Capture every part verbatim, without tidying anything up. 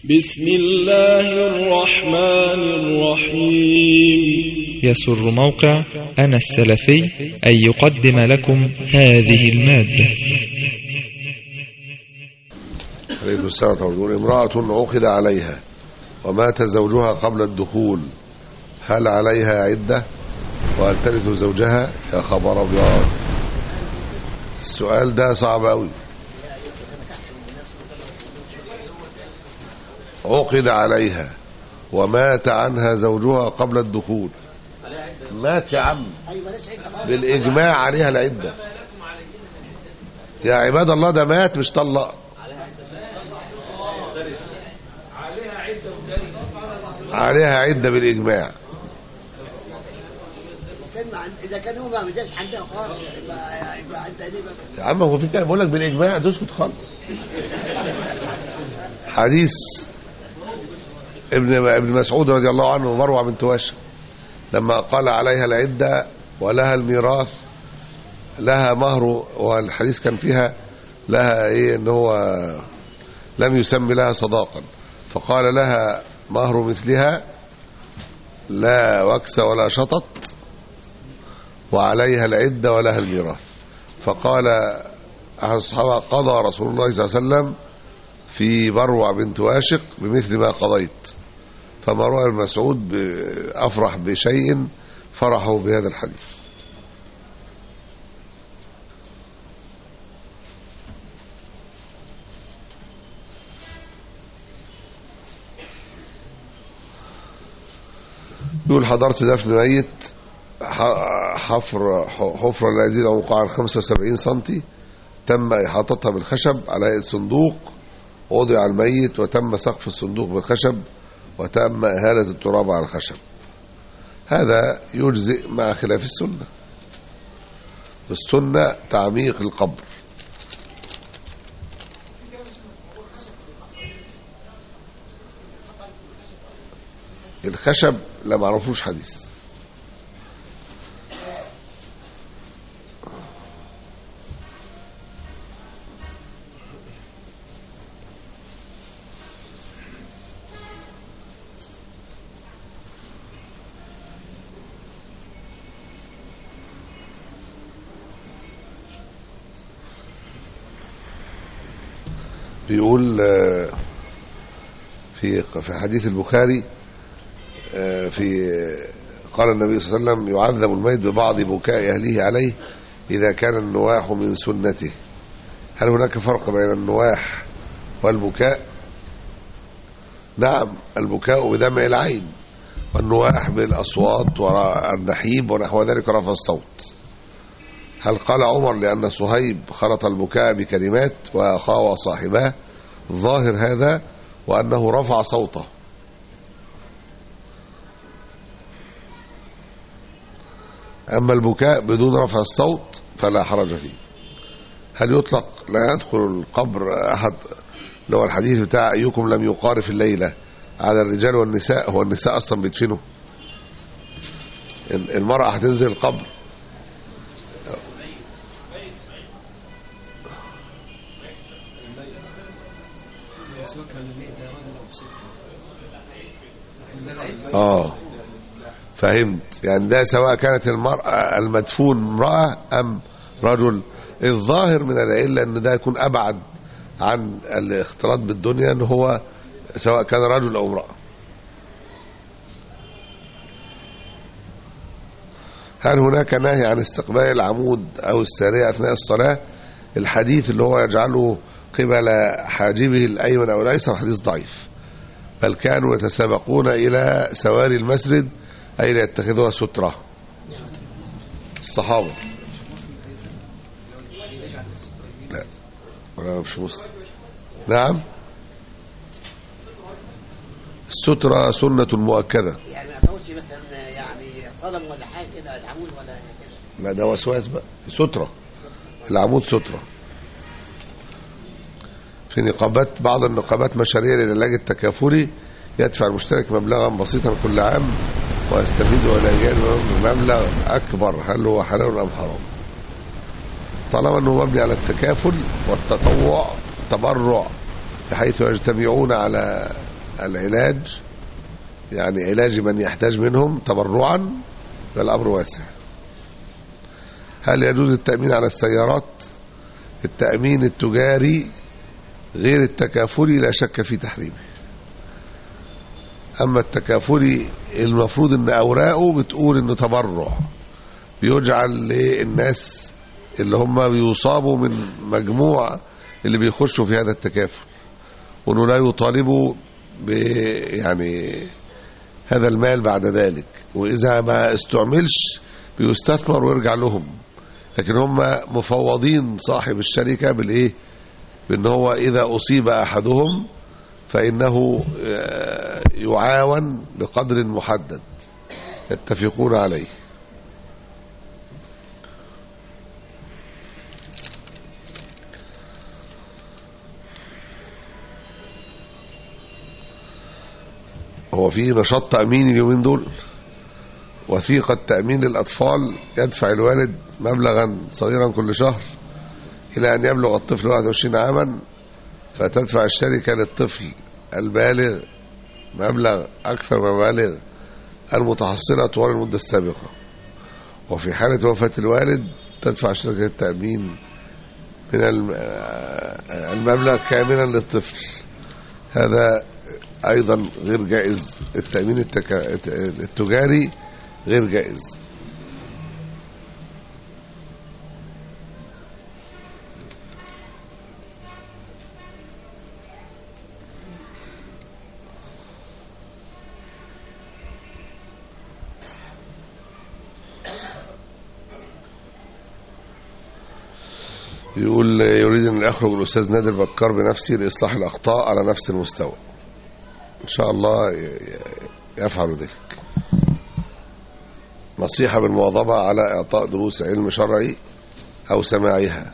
بسم الله الرحمن الرحيم. يسر موقع أنا السلفي أن يقدم لكم هذه المادة. عليكم السلام ورحمة الله. امرأة عقد عليها ومات زوجها قبل الدخول، هل عليها عدة وهل ترث زوجها؟ يا خبر أبيض، السؤال ده صعب أوي. عقد عليها ومات عنها زوجها قبل الدخول، مات يا عم بالإجماع عليها العدة يا عباد الله، ده مات مش طلق. عليها عدة بالإجماع. إذا كان هو ما بداش عندها خالص يبقى عندها ليه بقى؟ يا عم هو في كلام بقول لك بالإجماع، تسكت خالص. حديث ابن ابن مسعود رضي الله عنه ومروة بنت واشق لما قال عليها العدة ولها الميراث، لها مهر، والحديث كان فيها لها ايه، ان هو لم يسمي لها صداقا، فقال لها مهر مثلها لا وكس ولا شطط وعليها العدة ولها الميراث. فقال أحد الصحابة قضى رسول الله صلى الله عليه وسلم في بروع بنت واشق بمثل ما قضيت. فمروى بن مسعود أفرح بشيء فرحه بهذا الحديث. يقول حضرت دفن ميت، حفر حفرة لا يزيد عمقها عن خمسة وسبعين سنتي، تم إحاطتها بالخشب على هيئة صندوق، وضع الميت وتم سقف الصندوق بالخشب وتم إهالة التراب على الخشب. هذا يجزئ مع خلاف السنة. السنة تعميق القبر. الخشب لا معرفوش حديث. بيقول في في حديث البخاري في قال النبي صلى الله عليه وسلم يعذب الميت ببعض بكاء أهله عليه إذا كان النواح من سنته. هل هناك فرق بين النواح والبكاء؟ نعم، البكاء بدمع العين، والنواح بالأصوات والنحيب ونحو ذلك رفع الصوت. هل قال عمر لأن صهيب خلط البكاء بكلمات وأخاه وصاحباه؟ ظاهر هذا، وأنه رفع صوته. أما البكاء بدون رفع الصوت فلا حرج فيه. هل يطلق لا يدخل القبر أحد، لو الحديث بتاع أيكم لم يقارف الليلة على الرجال والنساء، هو النساء أصلا بيدفنوا، المرأة هتنزل القبر. اه فهمت، يعني ده سواء كانت المرأة المدفون امرأة أم رجل. الظاهر من العلة أن ده يكون أبعد عن الاختلاط بالدنيا، أنه هو سواء كان رجل أو امرأة. هل هناك نهي عن استقبال العمود أو السارية أثناء الصلاة؟ الحديث اللي هو يجعله قبل حاجبه الأيمن أو الأيسر حديث ضعيف، بل كانوا يتسابقون إلى سواري المسجد أي ليتخذوها سترة الصحابة. لا ولا مش مسلم. نعم، السترة سنة مؤكدة. يعني ما تقولش مثلا يعني صنم ولا حاجة كده العمود ولا كده. لا ده وسواس بقى. سترة، العمود سترة. في نقابات، بعض النقابات مشاريع للعلاج التكافلي، يدفع المشترك مبلغا بسيطا كل عام ويستفيد ولا يجعل مبلغ أكبر. هل هو حلال أم حرام؟ طالما أنه مبني على التكافل والتطوع تبرع، بحيث يجتمعون على العلاج يعني علاج من يحتاج منهم تبرعا فالأمر واسع. هل يجوز التأمين على السيارات؟ التأمين التجاري غير التكافلي لا شك في تحريمه. أما التكافلي المفروض أن أوراقه بتقول أنه تبرع بيجعل للناس اللي هم بيصابوا من مجموعة اللي بيخشوا في هذا التكافل، وأنه لا يطالبوا ب يعني هذا المال بعد ذلك، وإذا ما استعملش بيستثمر ويرجع لهم. لكن هم مفوضين صاحب الشركة بالإيه؟ بأن هو إذا أصيب أحدهم فإنه يعاون بقدر محدد يتفقون عليه. هو في نشاط تأمين اليومين دول، وثيقة تأمين للأطفال يدفع الوالد مبلغا صغيرا كل شهر إلى أن يبلغ الطفل واحد وعشرين عاما، فتدفع الشركة للطفل البالغ مبلغ أكثر من مبالغ المتحصلة طوال المدة السابقة. وفي حالة وفاة الوالد تدفع شركة التأمين من المبلغ كاملا للطفل. هذا أيضا غير جائز. التأمين التكا... التجاري غير جائز. يقول يريد أن يخرج الأستاذ نادر بكار بنفسه لإصلاح الأخطاء على نفس المستوى. إن شاء الله يفعل ذلك. نصيحة بالمواظبة على إعطاء دروس علم شرعي أو سماعها.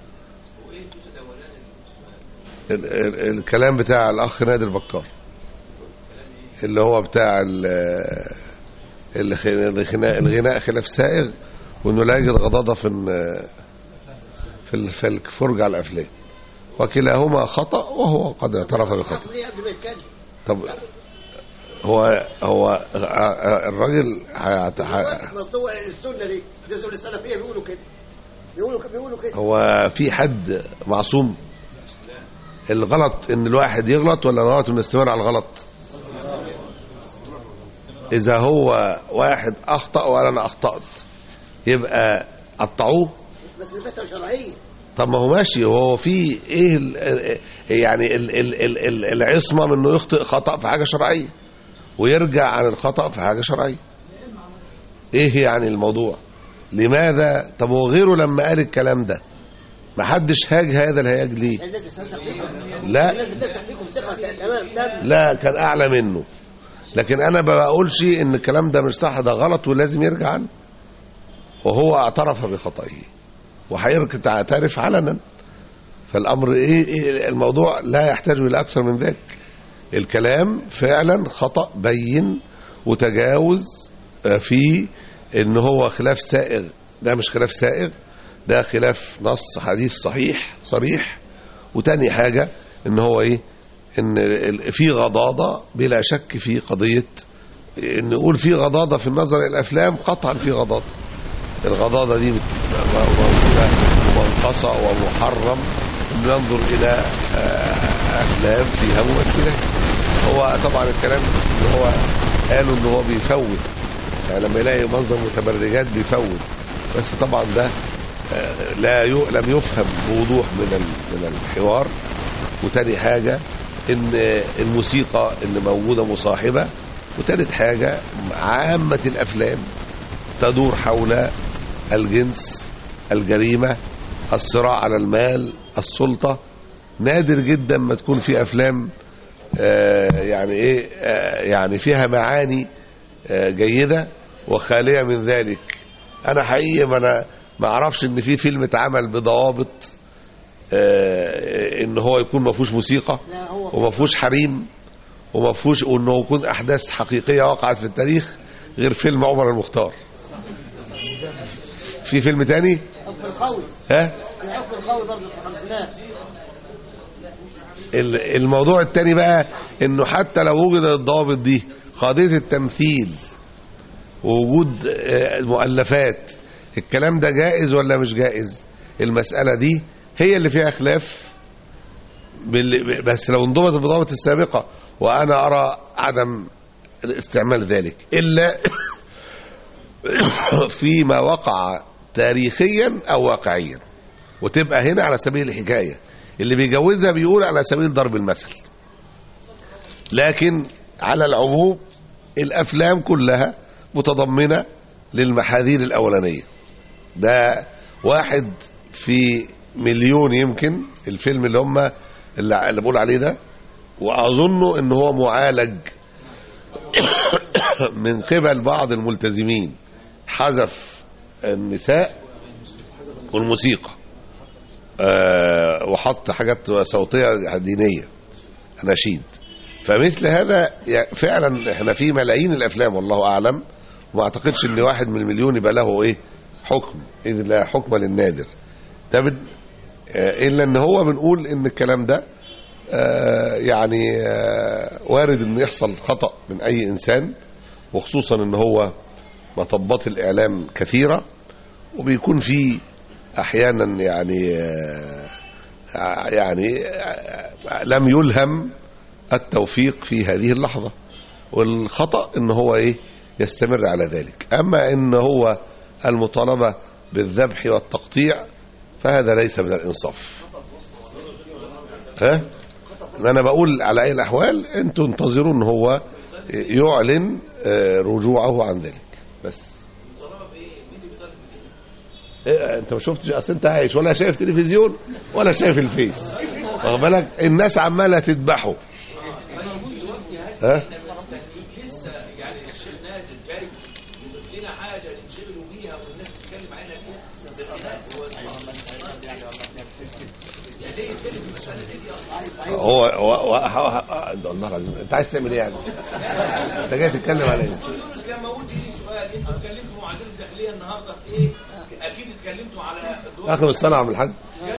ال ال الكلام بتاع الأخ نادر بكار اللي هو بتاع الغناء خلاف سائغ، وأنه لا يجد غضاضة في في الفرجة على الأفلام، وكلاهما خطأ وهو قد اعترف بخطأ. طب هو هو الراجل موضوع السنه دي السنه السلفيه بيقولوا كده بيقولوا بيقولوا كده. هو في حد معصوم؟ الغلط ان الواحد يغلط ولا الغلط انه يستمر على الغلط؟ اذا هو واحد اخطأ وانا انا اخطأت يبقى قطعوه، بس الفتوى شرعيه. طب ما هو ماشي. هو في ايه ال يعني ال ال ال العصمه من انه يخطئ خطأ في حاجه شرعيه ويرجع عن الخطأ في حاجه شرعيه؟ ايه يعني الموضوع؟ لماذا؟ طب هو غيره لما قال الكلام ده ما حدش هاج هذا الهياج ليه؟ لا لا كان اعلى منه. لكن انا ما بقولش ان الكلام ده مش صح، ده غلط ولازم يرجع عنه، وهو اعترف بخطئه وحيرك تعترف علنا. فالامر ايه, إيه الموضوع لا يحتاج الى اكثر من ذلك. الكلام فعلا خطأ بين وتجاوز في ان هو خلاف سائغ. ده مش خلاف سائغ، ده خلاف نص حديث صحيح صريح. وتاني حاجة ان هو ايه، ان في غضاضة بلا شك في قضية ان نقول في غضاضة في النظر الى الافلام. قطعا في غضاضة. الغضاضة دي موجودة ومنقصة ومحرم ان ننظر الى افلام فيها ممثلات. هو طبعا الكلام اللي هو قالوا ان هو بيفوت، يعني لما يلاقي منظر متبرجات بيفوت، بس طبعا ده لا لم يفهم بوضوح من من الحوار. وتاني حاجة ان الموسيقى اللي موجودة مصاحبة. وتالت حاجة عامة الافلام تدور حول الجنس، الجريمة، الصراع على المال، السلطة. نادر جدا ما تكون في افلام آه يعني ايه آه يعني فيها معاني آه جيدة وخالية من ذلك. انا حقيقي ما انا ما اعرفش ان في فيلم اتعمل بضوابط آه ان هو يكون ما فيهوش موسيقى وما فيهوش حريم وما فيهوش انه يكون احداث حقيقية وقعت في التاريخ غير فيلم عمر المختار. في فيلم تاني حب الخوي. ها حب الخوي برضه في الخمسينات. الموضوع الثاني بقى انه حتى لو وجدت الضوابط دي، قضيه التمثيل ووجود المؤلفات، الكلام ده جائز ولا مش جائز؟ المساله دي هي اللي فيها خلاف، بس لو انضبطت بالضوابط السابقه، وانا ارى عدم استعمال ذلك الا فيما وقع تاريخيا او واقعيا، وتبقى هنا على سبيل الحكايه. اللي بيجوزها بيقول على سبيل ضرب المثل، لكن على العموم الافلام كلها متضمنه للمحاذير الاولانيه. ده واحد في مليون يمكن الفيلم اللي هم اللي, اللي بقول عليه ده، واظنه ان هو معالج من قبل بعض الملتزمين، حذف النساء والموسيقى أه وحط حاجات صوتيه دينيه، اناشيد. فمثل هذا فعلا احنا في ملايين الافلام والله اعلم، وما اعتقدش ان واحد من المليون يبقى له ايه حكم، اذ لا حكم للنادر. ده الا ان هو بنقول ان الكلام ده آه يعني آه وارد ان يحصل خطأ من اي انسان، وخصوصا ان هو مطبات الاعلام كثيرة، وبيكون في احيانا يعني آه يعني آه لم يلهم التوفيق في هذه اللحظة، والخطأ ان هو ايه يستمر على ذلك. اما ان هو المطالبة بالذبح والتقطيع فهذا ليس من الانصاف. ها انا بقول على اي الاحوال انتوا انتظروا ان هو يعلن رجوعه عن ذلك بس. إيه انت ما شفتش؟ اصل انت عايش ولا شايف تلفزيون ولا شايف الفيس، واخد بالك؟ الناس عماله تذبحه. ها لسه يعني الشيخ نادر جاي يضيف لنا حاجه ننشغلوا بيها والناس تتكلم عنها كده. هو هو الله العظيم، انت عايز تعمل ايه يعني؟ انت جاي تتكلم على ايه؟ يونس كان موجود لي سؤال، انتوا اتكلمتوا مع وزير الداخليه النهارده في ايه؟ اكيد اتكلمتوا على اخر السنه يا عم الحاج.